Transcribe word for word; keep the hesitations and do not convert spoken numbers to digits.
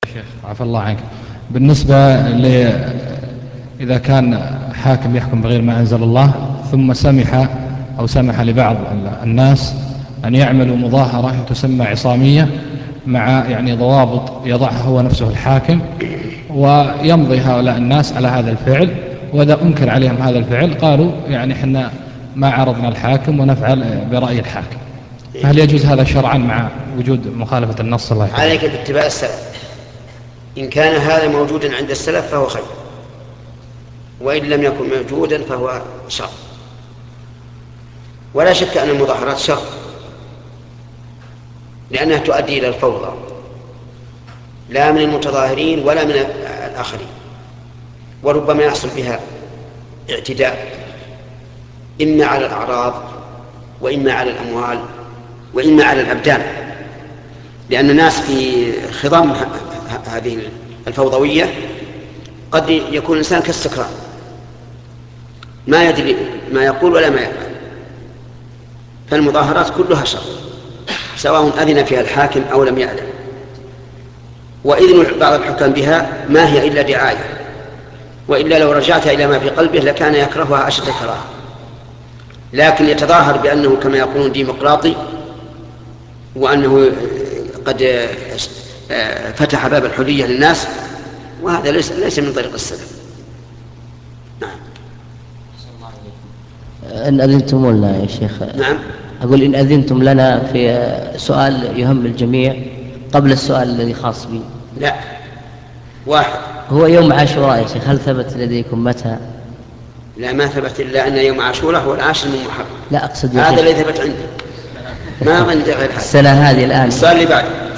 شيخ عفى الله عنك، بالنسبة ل إذا كان حاكم يحكم بغير ما أنزل الله ثم سمح أو سمح لبعض الناس أن يعملوا مظاهرة تسمى عصامية مع يعني ضوابط يضعها هو نفسه الحاكم، ويمضي هؤلاء الناس على هذا الفعل، وإذا أنكر عليهم هذا الفعل قالوا يعني حنا ما عرضنا الحاكم ونفعل برأي الحاكم، هل يجوز هذا شرعا مع وجود مخالفة النص؟ الله يحفظك. عليك باتباع السلف، إن كان هذا موجودا عند السلف فهو خير، وإن لم يكن موجودا فهو شر. ولا شك أن المظاهرات شر، لأنها تؤدي إلى الفوضى، لا من المتظاهرين ولا من الآخرين، وربما يحصل بها اعتداء إما على الأعراض وإما على الأموال وإما على الأبدان، لأن الناس في خضم هذه الفوضوية قد يكون الإنسان كالسكران ما يدري ما يقول ولا ما يفعل. فالمظاهرات كلها شر، سواء أذن فيها الحاكم أو لم يأذن، وإذن بعض الحكام بها ما هي إلا دعاية، وإلا لو رجعت إلى ما في قلبه لكان يكرهها أشد كراهة. لكن يتظاهر بأنه كما يقولون ديمقراطي، وأنه قد فتح باب الحرية للناس، وهذا ليس ليس من طريق السلف. نعم. إن أذنتم لنا يا شيخ. نعم. أقول إن أذنتم لنا في سؤال يهم الجميع قبل السؤال الذي خاص بي. لا، واحد هو يوم عاشوراء يا شيخ، هل ثبت لديكم متى؟ لا، ما ثبت إلا أن يوم عاشوراء هو العاشر من محرم. لا أقصد هذا اللي ثبت عندي، ما عندي غير هذا. السنة هذه الآن السؤال اللي بعد